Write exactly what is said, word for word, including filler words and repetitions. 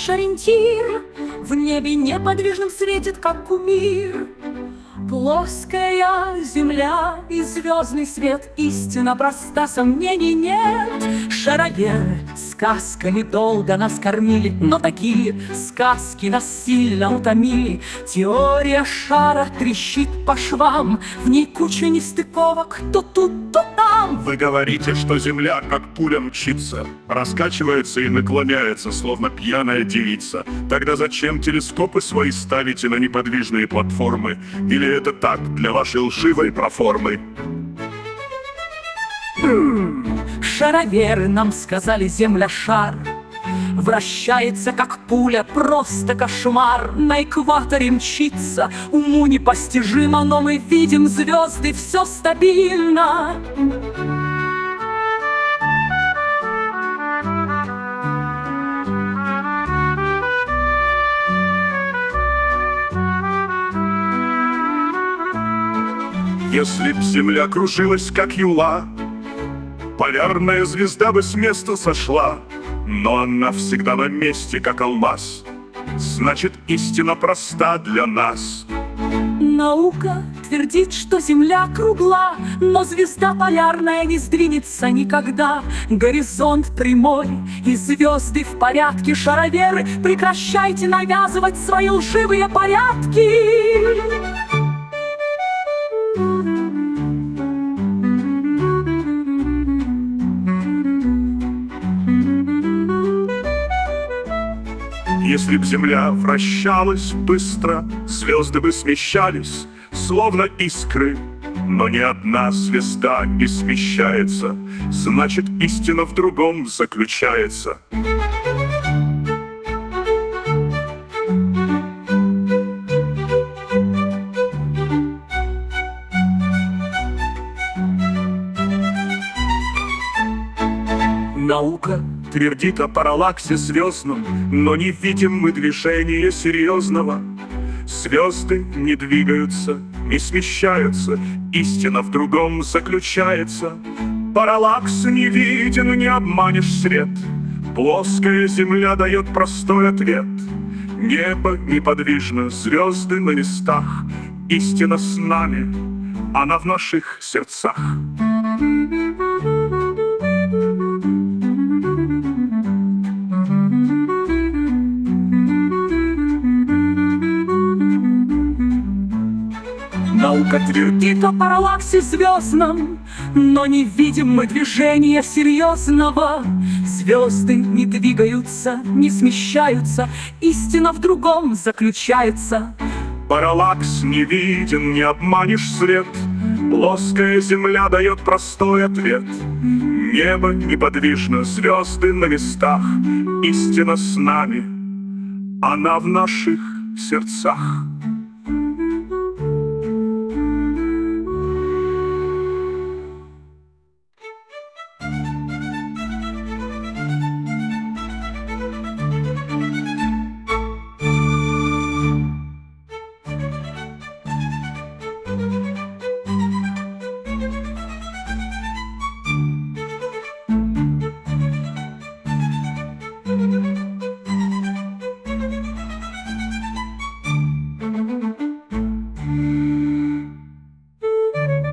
наш ориентир. В небе неподвижным светит, как кумир. Плоская земля и звездный свет, истина проста, сомнений нет. Шароверы сказками долго нас кормили, но такие сказки нас сильно утомили. Теория шара трещит по швам, в ней куча нестыковок, то тут, то там. Вы говорите, что Земля, как пуля, мчится, раскачивается и наклоняется, словно пьяная девица. Тогда зачем телескопы свои ставите на неподвижные платформы? Или это так, для вашей лживой проформы? Шароверы нам сказали, Земля шар вращается, как пуля, просто кошмар. На экваторе мчится, уму непостижимо, но мы видим звезды, все стабильно. Если б Земля кружилась, как юла, полярная звезда бы с места сошла. Но она всегда на месте, как алмаз. Значит, истина проста для нас. Наука твердит, что Земля кругла, но звезда полярная не сдвинется никогда. Горизонт прямой и звезды в порядке. Шароверы, прекращайте навязывать свои лживые порядки. Если б Земля вращалась быстро, звезды бы смещались, словно искры. Но ни одна звезда не смещается, значит, истина в другом заключается. Наука твердит о параллаксе звездном, но не видим мы движения серьезного. Звезды не двигаются, не смещаются, истина в другом заключается. Параллакс не виден, не обманешь свет. Плоская земля дает простой ответ. Небо неподвижно, звезды на местах. Истина с нами, она в наших сердцах. Наука твердит о параллаксе звездном, но не видим мы движения серьезного. Звезды не двигаются, не смещаются, истина в другом заключается. Параллакс не виден, не обманешь свет. Плоская земля дает простой ответ. Небо неподвижно, звезды на местах. Истина с нами, она в наших сердцах.